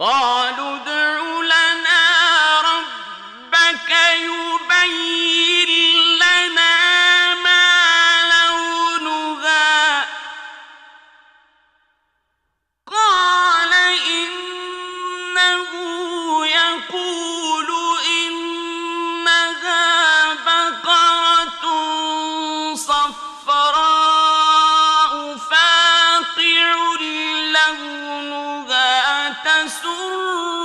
قالوا ادْعُ لَنَا رَبَّكَ يُبَيِّن لَّنَا مَا لَوْنُهَا قَالَ إِنَّهُ يَقُولُ إِنَّهَا بَقَرَةٌ صَفْرَاءُ فَاقِعٌ لَّوْنُهَا تَسُرُّ